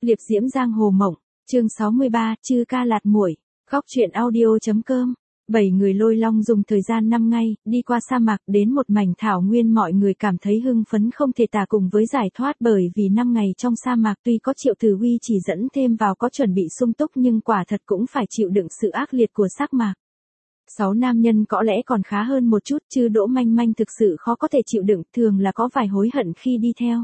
Liệp diễm giang hồ mộng, chương 63, chư ca lạt muội. Góc truyện audio.com. 7 người lôi long dùng thời gian 5 ngày, đi qua sa mạc đến một mảnh thảo nguyên, mọi người cảm thấy hưng phấn không thể tả cùng với giải thoát, bởi vì 5 ngày trong sa mạc tuy có Triệu Tử Huy chỉ dẫn thêm vào có chuẩn bị sung túc nhưng quả thật cũng phải chịu đựng sự ác liệt của sa mạc. 6 nam nhân có lẽ còn khá hơn một chút, chứ Đỗ Manh Manh thực sự khó có thể chịu đựng, thường là có vài hối hận khi đi theo.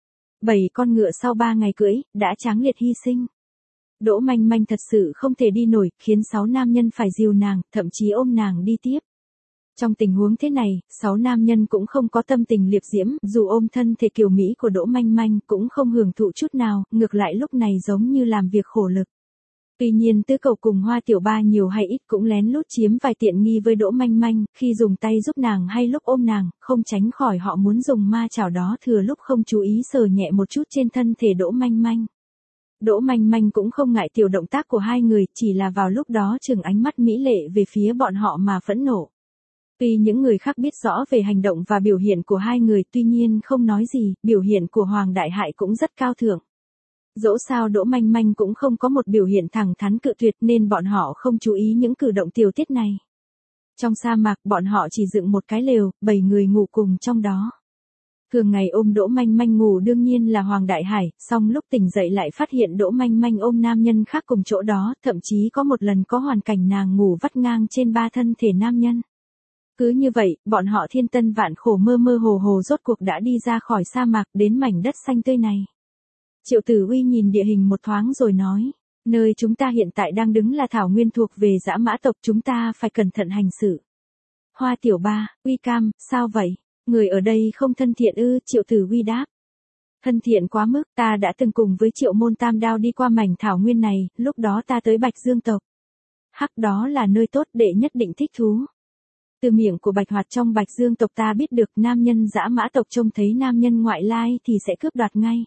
7 con ngựa sau 3 ngày cưỡi, đã tráng liệt hy sinh. Đỗ Manh Manh thật sự không thể đi nổi, khiến 6 nam nhân phải dìu nàng, thậm chí ôm nàng đi tiếp. Trong tình huống thế này, 6 nam nhân cũng không có tâm tình liệp diễm, dù ôm thân thể kiều mỹ của Đỗ Manh Manh cũng không hưởng thụ chút nào, ngược lại lúc này giống như làm việc khổ lực. Tuy nhiên Tứ Cầu cùng Hoa Tiểu Ba nhiều hay ít cũng lén lút chiếm vài tiện nghi với Đỗ Manh Manh, khi dùng tay giúp nàng hay lúc ôm nàng, không tránh khỏi họ muốn dùng ma chảo đó thừa lúc không chú ý sờ nhẹ một chút trên thân thể Đỗ Manh Manh. Đỗ Manh Manh cũng không ngại tiểu động tác của hai người, chỉ là vào lúc đó chừng ánh mắt mỹ lệ về phía bọn họ mà phẫn nộ. Tuy những người khác biết rõ về hành động và biểu hiện của hai người, tuy nhiên không nói gì, biểu hiện của Hoàng Đại Hại cũng rất cao thượng. Dẫu sao Đỗ Manh Manh cũng không có một biểu hiện thẳng thắn cự tuyệt nên bọn họ không chú ý những cử động tiểu tiết này. Trong sa mạc bọn họ chỉ dựng một cái lều, 7 người ngủ cùng trong đó. Thường ngày ôm Đỗ Manh Manh ngủ đương nhiên là Hoàng Đại Hải, song lúc tỉnh dậy lại phát hiện Đỗ Manh Manh ôm nam nhân khác cùng chỗ đó, thậm chí có một lần có hoàn cảnh nàng ngủ vắt ngang trên 3 thân thể nam nhân. Cứ như vậy, bọn họ thiên tân vạn khổ mơ mơ hồ hồ rốt cuộc đã đi ra khỏi sa mạc đến mảnh đất xanh tươi này. Triệu Tử Huy nhìn địa hình một thoáng rồi nói, nơi chúng ta hiện tại đang đứng là thảo nguyên thuộc về dã mã tộc, chúng ta phải cẩn thận hành xử. Hoa Tiểu Ba, Huy Cam, sao vậy? Người ở đây không thân thiện ư? Triệu Tử Huy đáp. Thân thiện quá mức, ta đã từng cùng với Triệu Môn Tam Đao đi qua mảnh thảo nguyên này, lúc đó ta tới Bạch Dương tộc. Hắc, đó là nơi tốt, đệ nhất định thích thú. Từ miệng của Bạch Hoạt trong Bạch Dương tộc ta biết được nam nhân dã mã tộc trông thấy nam nhân ngoại lai thì sẽ cướp đoạt ngay.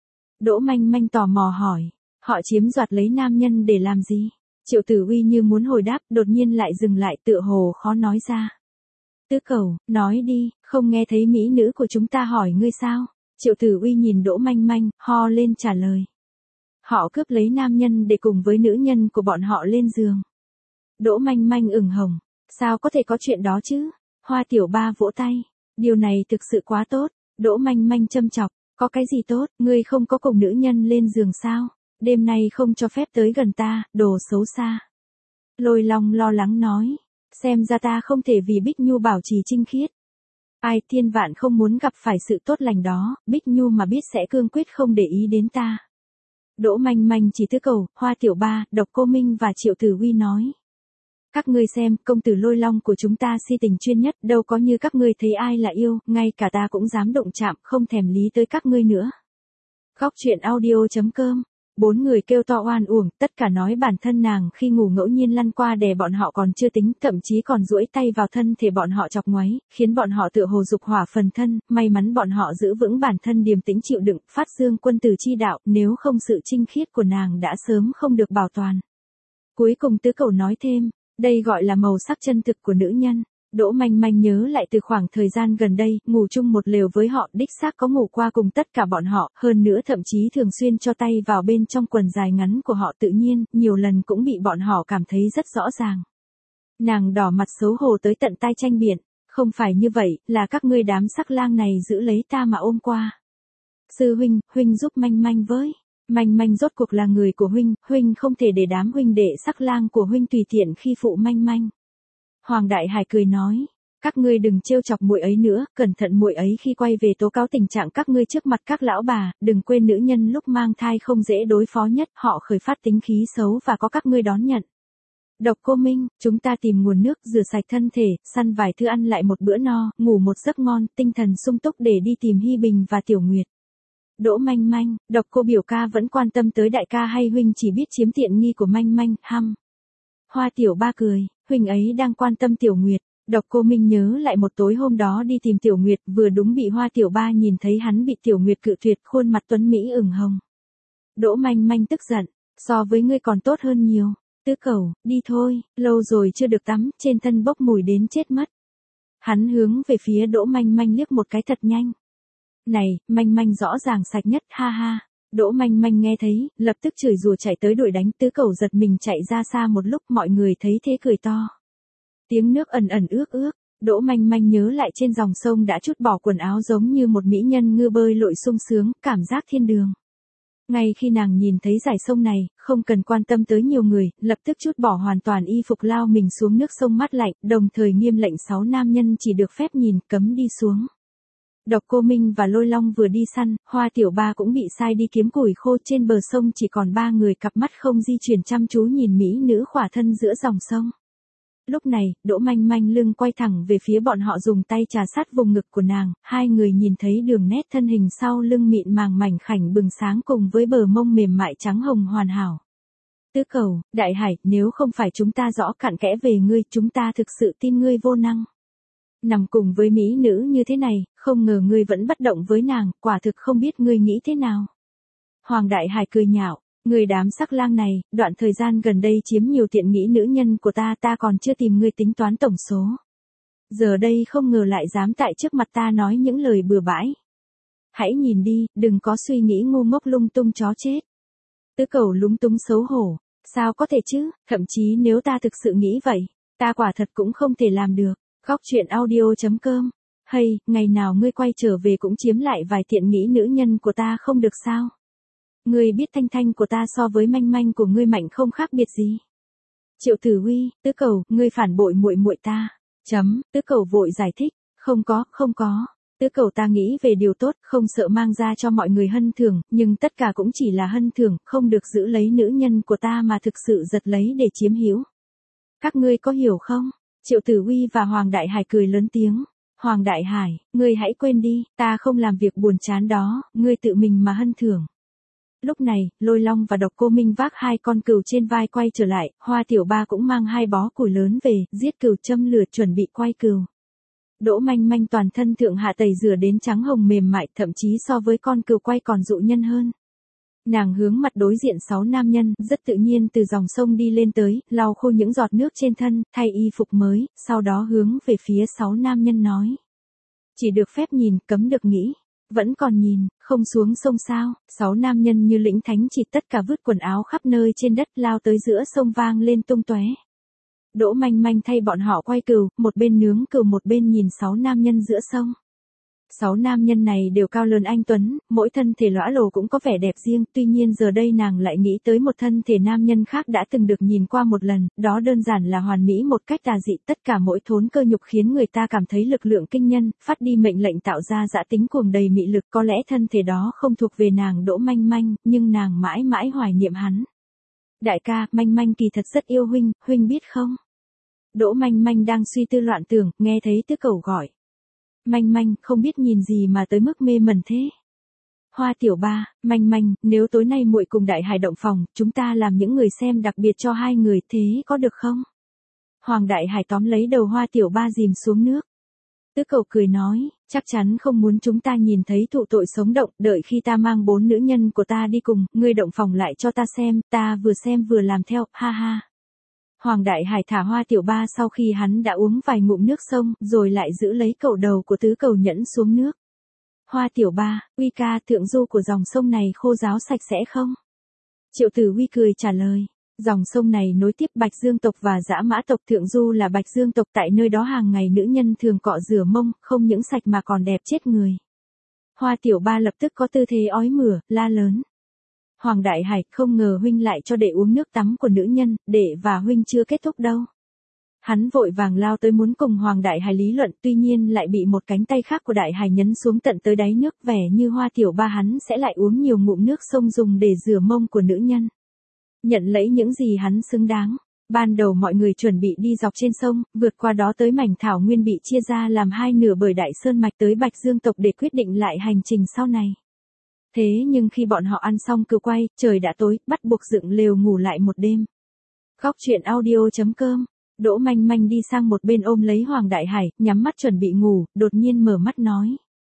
Đỗ Manh Manh tò mò hỏi, họ chiếm đoạt lấy nam nhân để làm gì? Triệu Tử Huy như muốn hồi đáp, đột nhiên lại dừng lại, tựa hồ khó nói ra. Tứ Cầu, nói đi, không nghe thấy mỹ nữ của chúng ta hỏi ngươi sao? Triệu Tử Huy nhìn Đỗ Manh Manh, ho lên trả lời. Họ cướp lấy nam nhân để cùng với nữ nhân của bọn họ lên giường. Đỗ Manh Manh ửng hồng, sao có thể có chuyện đó chứ? Hoa Tiểu Ba vỗ tay, điều này thực sự quá tốt. Đỗ Manh Manh châm chọc, có cái gì tốt, ngươi không có cùng nữ nhân lên giường sao? Đêm nay không cho phép tới gần ta, đồ xấu xa. Lôi Long lo lắng nói, xem ra ta không thể vì Bích Nhu bảo trì trinh khiết. Ai thiên vạn không muốn gặp phải sự tốt lành đó, Bích Nhu mà biết sẽ cương quyết không để ý đến ta. Đỗ Manh Manh chỉ Tứ Cầu, Hoa Tiểu Ba, Độc Cô Minh và Triệu Tử Huy nói. Các ngươi xem, công tử Lôi Long của chúng ta si tình chuyên nhất, đâu có như các ngươi thấy ai là yêu, ngay cả ta cũng dám động chạm, không thèm lý tới các ngươi nữa. Góc truyện audio.com. 4 người kêu to oan uổng, tất cả nói bản thân nàng khi ngủ ngẫu nhiên lăn qua đè bọn họ còn chưa tính, thậm chí còn duỗi tay vào thân thể bọn họ chọc ngoáy, khiến bọn họ tựa hồ dục hỏa phần thân, may mắn bọn họ giữ vững bản thân điềm tĩnh chịu đựng, phát dương quân tử chi đạo, nếu không sự trinh khiết của nàng đã sớm không được bảo toàn. Cuối cùng Tứ Cầu nói thêm, đây gọi là màu sắc chân thực của nữ nhân. Đỗ Manh Manh nhớ lại từ khoảng thời gian gần đây, ngủ chung một lều với họ, đích xác có ngủ qua cùng tất cả bọn họ, hơn nữa thậm chí thường xuyên cho tay vào bên trong quần dài ngắn của họ, tự nhiên, nhiều lần cũng bị bọn họ cảm thấy rất rõ ràng. Nàng đỏ mặt xấu hổ tới tận tai tranh biện, không phải như vậy, là các ngươi đám sắc lang này giữ lấy ta mà ôm qua. Sư huynh, huynh giúp Manh Manh với. Manh Manh rốt cuộc là người của huynh, huynh không thể để đám huynh đệ sắc lang của huynh tùy tiện khi phụ Manh Manh. Hoàng Đại Hải cười nói, các ngươi đừng trêu chọc muội ấy nữa, cẩn thận muội ấy khi quay về tố cáo tình trạng các ngươi trước mặt các lão bà, đừng quên nữ nhân lúc mang thai không dễ đối phó nhất, họ khởi phát tính khí xấu và có các ngươi đón nhận. Độc Cô Minh, chúng ta tìm nguồn nước, rửa sạch thân thể, săn vài thứ ăn lại một bữa no, ngủ một giấc ngon, tinh thần sung túc để đi tìm Hy Bình và Tiểu Nguyệt. Đỗ Manh Manh, Độc Cô biểu ca vẫn quan tâm tới đại ca hay huynh chỉ biết chiếm tiện nghi của Manh Manh, hăm. Hoa Tiểu Ba cười, huynh ấy đang quan tâm Tiểu Nguyệt. Độc Cô Minh nhớ lại một tối hôm đó đi tìm Tiểu Nguyệt, vừa đúng bị Hoa Tiểu Ba nhìn thấy hắn bị Tiểu Nguyệt cự tuyệt, khuôn mặt tuấn mỹ ửng hồng. Đỗ Manh Manh tức giận, so với ngươi còn tốt hơn nhiều. Tứ Cầu, đi thôi, lâu rồi chưa được tắm, trên thân bốc mùi đến chết mất. Hắn hướng về phía Đỗ Manh Manh liếc một cái thật nhanh. Này, Manh Manh rõ ràng sạch nhất, ha ha. Đỗ Manh Manh nghe thấy, lập tức chửi rủa chạy tới đuổi đánh. Tứ Cẩu giật mình chạy ra xa một lúc, mọi người thấy thế cười to. Tiếng nước ẩn ẩn ước ước. Đỗ Manh Manh nhớ lại trên dòng sông đã trút bỏ quần áo giống như một mỹ nhân ngư bơi lội sung sướng, cảm giác thiên đường. Ngay khi nàng nhìn thấy dải sông này, không cần quan tâm tới nhiều người, lập tức trút bỏ hoàn toàn y phục lao mình xuống nước sông mát lạnh, đồng thời nghiêm lệnh 6 nam nhân chỉ được phép nhìn, cấm đi xuống. Độc Cô Minh và Lôi Long vừa đi săn, Hoa Tiểu Ba cũng bị sai đi kiếm củi khô. Trên bờ sông chỉ còn 3 người, cặp mắt không di chuyển chăm chú nhìn mỹ nữ khỏa thân giữa dòng sông. Lúc này, Đỗ Manh Manh lưng quay thẳng về phía bọn họ, dùng tay trà sát vùng ngực của nàng, hai người nhìn thấy đường nét thân hình sau lưng mịn màng mảnh khảnh bừng sáng cùng với bờ mông mềm mại trắng hồng hoàn hảo. Tứ Cẩu, Đại Hải, nếu không phải chúng ta rõ cặn kẽ về ngươi, chúng ta thực sự tin ngươi vô năng. Nằm cùng với mỹ nữ như thế này, không ngờ ngươi vẫn bất động với nàng, quả thực không biết ngươi nghĩ thế nào. Hoàng Đại Hải cười nhạo. Người đám sắc lang này, đoạn thời gian gần đây chiếm nhiều tiện nghĩ nữ nhân của ta còn chưa tìm ngươi tính toán tổng số. Giờ đây không ngờ lại dám tại trước mặt ta nói những lời bừa bãi. Hãy nhìn đi, đừng có suy nghĩ ngu ngốc lung tung chó chết. Tứ Cẩu lúng túng xấu hổ. Sao có thể chứ, thậm chí nếu ta thực sự nghĩ vậy, ta quả thật cũng không thể làm được. Khóc chuyện audio.com. Hay, ngày nào ngươi quay trở về cũng chiếm lại vài tiện nghĩ nữ nhân của ta không được sao? Ngươi biết Thanh Thanh của ta so với Manh Manh của ngươi mạnh không khác biệt gì. Triệu Tử Huy, Tứ Cẩu, ngươi phản bội muội muội ta. Tứ Cẩu vội giải thích, không có. Tứ Cẩu ta nghĩ về điều tốt, không sợ mang ra cho mọi người hân thưởng, nhưng tất cả cũng chỉ là hân thưởng, không được giữ lấy nữ nhân của ta mà thực sự giật lấy để chiếm hữu. Các ngươi có hiểu không? Triệu Tử Huy và Hoàng Đại Hải cười lớn tiếng. Hoàng Đại Hải, ngươi hãy quên đi, ta không làm việc buồn chán đó, ngươi tự mình mà hân thưởng. Lúc này, Lôi Long và Độc Cô Minh vác 2 con cừu trên vai quay trở lại, Hoa Tiểu Ba cũng mang 2 bó củi lớn về, giết cừu châm lửa chuẩn bị quay cừu. Đỗ Manh Manh toàn thân thượng hạ tẩy rửa đến trắng hồng mềm mại, thậm chí so với con cừu quay còn dụ nhân hơn. Nàng hướng mặt đối diện 6 nam nhân, rất tự nhiên từ dòng sông đi lên tới, lau khô những giọt nước trên thân, thay y phục mới, sau đó hướng về phía 6 nam nhân nói. Chỉ được phép nhìn, cấm được nghĩ. Vẫn còn nhìn, không xuống sông sao? 6 nam nhân như lĩnh thánh chỉ tất cả vứt quần áo khắp nơi trên đất, lao tới giữa sông vang lên tung tóe. Đỗ Manh Manh thay bọn họ quay cừu, một bên nướng cừu một bên nhìn 6 nam nhân giữa sông. 6 nam nhân này đều cao lớn anh tuấn, mỗi thân thể lõa lồ cũng có vẻ đẹp riêng, tuy nhiên giờ đây nàng lại nghĩ tới một thân thể nam nhân khác đã từng được nhìn qua một lần, đó đơn giản là hoàn mỹ một cách tà dị, tất cả mỗi thốn cơ nhục khiến người ta cảm thấy lực lượng kinh nhân, phát đi mệnh lệnh tạo ra dã tính cuồng đầy mị lực, có lẽ thân thể đó không thuộc về nàng Đỗ Manh Manh, nhưng nàng mãi mãi hoài niệm hắn. Đại ca, Manh Manh kỳ thật rất yêu huynh biết không? Đỗ Manh Manh đang suy tư loạn tưởng, nghe thấy Tứ Cẩu gọi. Manh Manh, không biết nhìn gì mà tới mức mê mẩn thế. Hoa Tiểu Ba, Manh Manh, nếu tối nay muội cùng Đại Hải động phòng, chúng ta làm những người xem đặc biệt cho hai người, thế có được không? Hoàng Đại Hải tóm lấy đầu Hoa Tiểu Ba dìm xuống nước. Tứ Cẩu cười nói, chắc chắn không muốn chúng ta nhìn thấy thụ tội sống động, đợi khi ta mang 4 nữ nhân của ta đi cùng, ngươi động phòng lại cho ta xem vừa làm theo, ha ha. Hoàng Đại Hải thả Hoa Tiểu Ba sau khi hắn đã uống vài ngụm nước sông, rồi lại giữ lấy cẩu đầu của Tứ Cẩu nhẫn xuống nước. Hoa Tiểu Ba, Huy ca, thượng du của dòng sông này khô ráo sạch sẽ không? Triệu Tử Huy cười trả lời. Dòng sông này nối tiếp Bạch Dương tộc và Dã Mã tộc, thượng du là Bạch Dương tộc, tại nơi đó hàng ngày nữ nhân thường cọ rửa mông, không những sạch mà còn đẹp chết người. Hoa Tiểu Ba lập tức có tư thế ói mửa, la lớn. Hoàng Đại Hải, không ngờ huynh lại cho đệ uống nước tắm của nữ nhân, đệ và huynh chưa kết thúc đâu. Hắn vội vàng lao tới muốn cùng Hoàng Đại Hải lý luận, tuy nhiên lại bị một cánh tay khác của Đại Hải nhấn xuống tận tới đáy nước, vẻ như Hoa Tiểu Ba hắn sẽ lại uống nhiều ngụm nước sông dùng để rửa mông của nữ nhân. Nhận lấy những gì hắn xứng đáng. Ban đầu mọi người chuẩn bị đi dọc trên sông, vượt qua đó tới mảnh thảo nguyên bị chia ra làm 2 nửa bởi Đại Sơn Mạch tới Bạch Dương tộc để quyết định lại hành trình sau này. Thế nhưng khi bọn họ ăn xong cừu quay, trời đã tối, bắt buộc dựng lều ngủ lại một đêm. Khóc chuyện audio.com. Đỗ Manh Manh đi sang một bên ôm lấy Hoàng Đại Hải, nhắm mắt chuẩn bị ngủ, đột nhiên mở mắt nói.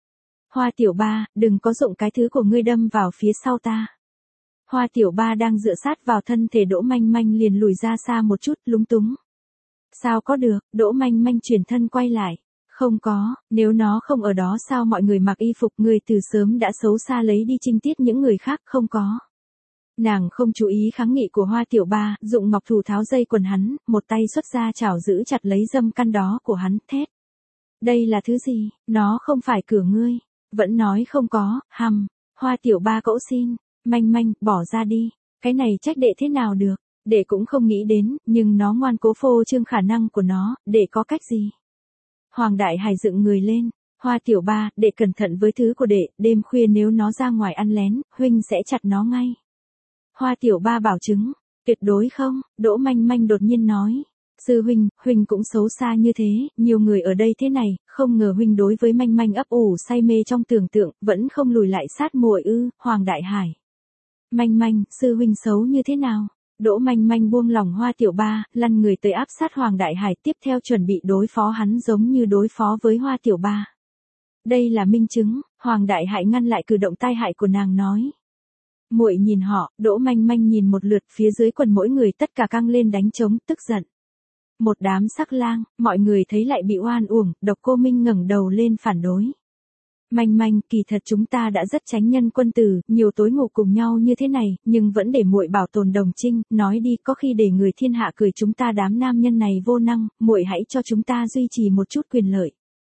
Hoa Tiểu Ba, đừng có dụng cái thứ của ngươi đâm vào phía sau ta. Hoa Tiểu Ba đang dựa sát vào thân thể Đỗ Manh Manh liền lùi ra xa một chút, lúng túng. Sao có được, Đỗ Manh Manh chuyển thân quay lại. Không có, nếu nó không ở đó sao mọi người mặc y phục người từ sớm đã xấu xa lấy đi trinh tiết những người khác không có. Nàng không chú ý kháng nghị của Hoa Tiểu Ba, dụng ngọc thủ tháo dây quần hắn, một tay xuất ra chảo giữ chặt lấy dâm căn đó của hắn, thét. Đây là thứ gì, nó không phải cửa ngươi. Vẫn nói không có, hăm. Hoa Tiểu Ba cẫu xin, manh manh, bỏ ra đi. Cái này trách đệ thế nào được, đệ cũng không nghĩ đến, nhưng nó ngoan cố phô trương khả năng của nó, đệ có cách gì. Hoàng Đại Hải dựng người lên, Hoa Tiểu Ba, đệ cẩn thận với thứ của đệ, đêm khuya nếu nó ra ngoài ăn lén, huynh sẽ chặt nó ngay. Hoa Tiểu Ba bảo chứng, tuyệt đối không, Đỗ Manh Manh đột nhiên nói. Sư huynh, huynh cũng xấu xa như thế, nhiều người ở đây thế này, không ngờ huynh đối với Manh Manh ấp ủ say mê trong tưởng tượng, vẫn không lùi lại sát muội ư, Hoàng Đại Hải. Manh Manh, sư huynh xấu như thế nào? Đỗ Manh Manh buông lòng Hoa Tiểu Ba, lăn người tới áp sát Hoàng Đại Hải tiếp theo chuẩn bị đối phó hắn giống như đối phó với Hoa Tiểu Ba. Đây là minh chứng, Hoàng Đại Hải ngăn lại cử động tai hại của nàng nói. Muội nhìn họ, Đỗ Manh Manh nhìn một lượt phía dưới quần mỗi người tất cả căng lên đánh trống, tức giận. Một đám sắc lang, mọi người thấy lại bị oan uổng, Độc Cô Minh ngẩng đầu lên phản đối. Manh Manh, kỳ thật chúng ta đã rất chánh nhân quân tử, nhiều tối ngủ cùng nhau như thế này, nhưng vẫn để muội bảo tồn đồng trinh, nói đi, có khi để người thiên hạ cười chúng ta đám nam nhân này vô năng, muội hãy cho chúng ta duy trì một chút quyền lợi.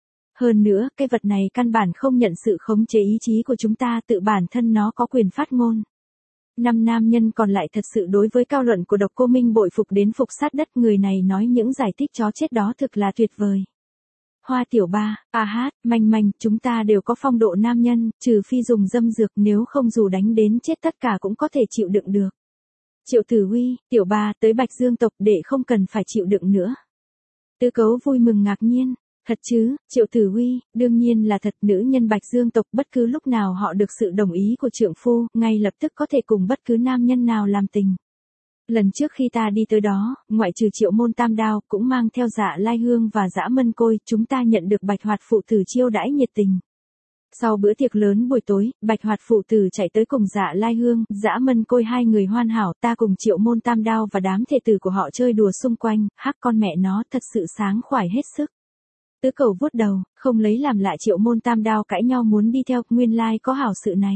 Hơn nữa, cái vật này căn bản không nhận sự khống chế ý chí của chúng ta, tự bản thân nó có quyền phát ngôn. Năm nam nhân còn lại thật sự đối với cao luận của Độc Cô Minh bội phục đến phục sát đất, người này nói những giải thích chó chết đó thực là tuyệt vời. Hoa Tiểu Ba, Manh Manh, chúng ta đều có phong độ nam nhân, trừ phi dùng dâm dược, nếu không dù đánh đến chết tất cả cũng có thể chịu đựng được. Triệu Tử Huy, Tiểu Ba, tới Bạch Dương tộc để không cần phải chịu đựng nữa. Tứ Cấu vui mừng ngạc nhiên. Thật chứ, Triệu Tử Huy, đương nhiên là thật, nữ nhân Bạch Dương tộc bất cứ lúc nào họ được sự đồng ý của trượng phu, ngay lập tức có thể cùng bất cứ nam nhân nào làm tình. Lần trước khi ta đi tới đó, ngoại trừ Triệu Môn Tam Đao, cũng mang theo Dạ Lai Hương và Dã Mân Côi, chúng ta nhận được Bạch Hoạt phụ tử chiêu đãi nhiệt tình. Sau bữa tiệc lớn buổi tối, Bạch Hoạt phụ tử chạy tới cùng Dạ Lai Hương, Dã Mân Côi hai người hoàn hảo, ta cùng Triệu Môn Tam Đao và đám thệ tử của họ chơi đùa xung quanh, hắc con mẹ nó thật sự sáng khoải hết sức. Tứ Cầu vuốt đầu, không lấy làm lạ Triệu Môn Tam Đao cãi nhau muốn đi theo, nguyên lai có hảo sự này.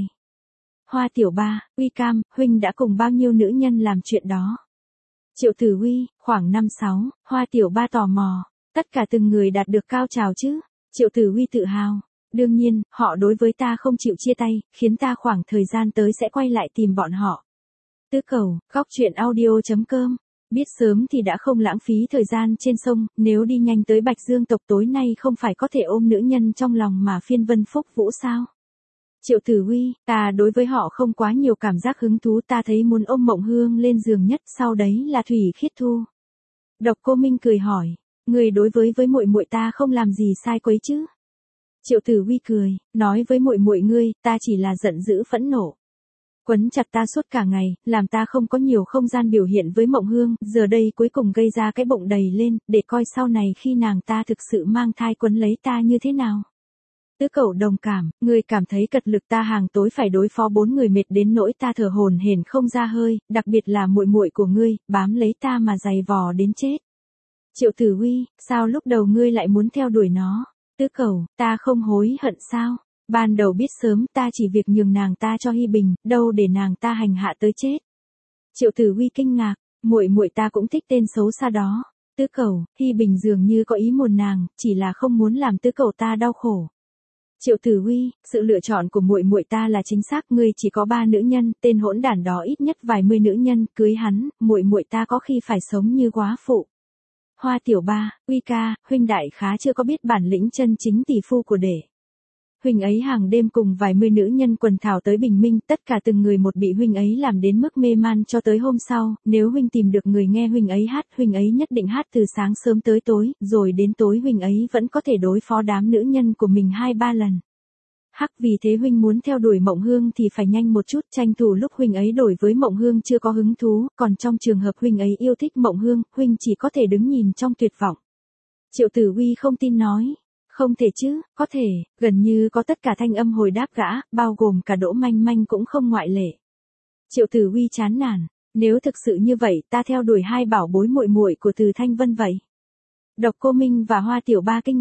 Hoa Tiểu Ba, Uy Cam, huynh đã cùng bao nhiêu nữ nhân làm chuyện đó? Triệu Tử Huy, khoảng 5-6, Hoa Tiểu Ba tò mò, tất cả từng người đạt được cao trào chứ? Triệu Tử Huy tự hào, đương nhiên, họ đối với ta không chịu chia tay, khiến ta khoảng thời gian tới sẽ quay lại tìm bọn họ. Tứ Cầu, góc truyện audio.com. Biết sớm thì đã không lãng phí thời gian trên sông, nếu đi nhanh tới Bạch Dương tộc tối nay không phải có thể ôm nữ nhân trong lòng mà phiên vân phúc vũ sao? Triệu Tử Huy, ta đối với họ không quá nhiều cảm giác hứng thú, ta thấy muốn ôm Mộng Hương lên giường nhất, sau đấy là Thủy Khiết Thu. Độc Cô Minh cười hỏi, người đối với muội muội ta không làm gì sai quấy chứ? Triệu Tử Huy cười, nói với muội muội ngươi, ta chỉ là giận dữ phẫn nộ. Quấn chặt ta suốt cả ngày, làm ta không có nhiều không gian biểu hiện với Mộng Hương, giờ đây cuối cùng gây ra cái bụng đầy lên, để coi sau này khi nàng ta thực sự mang thai quấn lấy ta như thế nào. Tứ Cẩu đồng cảm, ngươi cảm thấy cật lực, ta hàng tối phải đối phó 4 người mệt đến nỗi ta thở hổn hển không ra hơi, đặc biệt là muội muội của ngươi, bám lấy ta mà giày vò đến chết. Triệu Tử Huy, sao lúc đầu ngươi lại muốn theo đuổi nó? Tứ Cẩu, ta không hối hận sao? Ban đầu biết sớm ta chỉ việc nhường nàng ta cho Hi Bình, đâu để nàng ta hành hạ tới chết. Triệu Tử Huy kinh ngạc, muội muội ta cũng thích tên xấu xa đó. Tứ Cẩu, Hi Bình dường như có ý muốn nàng, chỉ là không muốn làm Tứ Cẩu ta đau khổ. Triệu Tử Huy, sự lựa chọn của muội muội ta là chính xác, ngươi chỉ có 3 nữ nhân, tên hỗn đản đó ít nhất vài mươi nữ nhân, cưới hắn, muội muội ta có khi phải sống như góa phụ. Hoa Tiểu Ba, Uy ca, huynh đại khá chưa có biết bản lĩnh chân chính tỷ phu của đệ. Huynh ấy hàng đêm cùng vài mươi nữ nhân quần thảo tới bình minh, tất cả từng người một bị huynh ấy làm đến mức mê man cho tới hôm sau, nếu huynh tìm được người nghe huynh ấy hát, huynh ấy nhất định hát từ sáng sớm tới tối, rồi đến tối huynh ấy vẫn có thể đối phó đám nữ nhân của mình 2-3 lần. Hắc, vì thế huynh muốn theo đuổi Mộng Hương thì phải nhanh một chút, tranh thủ lúc huynh ấy đổi với Mộng Hương chưa có hứng thú, còn trong trường hợp huynh ấy yêu thích Mộng Hương, huynh chỉ có thể đứng nhìn trong tuyệt vọng. Triệu Tử Huy không tin nói. Không thể chứ, có thể, gần như có tất cả thanh âm hồi đáp gã, bao gồm cả Đỗ Manh Manh cũng không ngoại lệ. Triệu Tử Huy chán nản, nếu thực sự như vậy, ta theo đuổi hai bảo bối muội muội của Từ Thanh Vân vậy. Độc Cô Minh và Hoa Tiểu Ba kinh ngạc,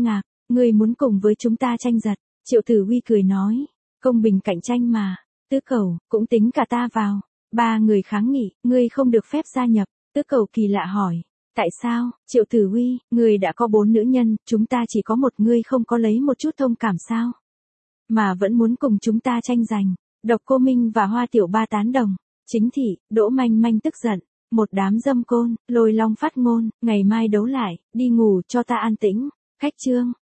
ngươi muốn cùng với chúng ta tranh giật. Triệu Tử Huy cười nói, công bình cạnh tranh mà, Tứ Cầu, cũng tính cả ta vào. Ba người kháng nghị, ngươi không được phép gia nhập. Tứ Cầu kỳ lạ hỏi, tại sao? Triệu Tử Huy, ngươi đã có 4 nữ nhân, chúng ta chỉ có một, ngươi không có lấy một chút thông cảm sao? Mà vẫn muốn cùng chúng ta tranh giành. Độc Cô Minh và Hoa Tiểu Ba tán đồng. Chính thị, Đỗ Manh Manh tức giận. Một đám dâm côn, Lôi Long phát ngôn, ngày mai đấu lại, đi ngủ cho ta an tĩnh. Khách Trương,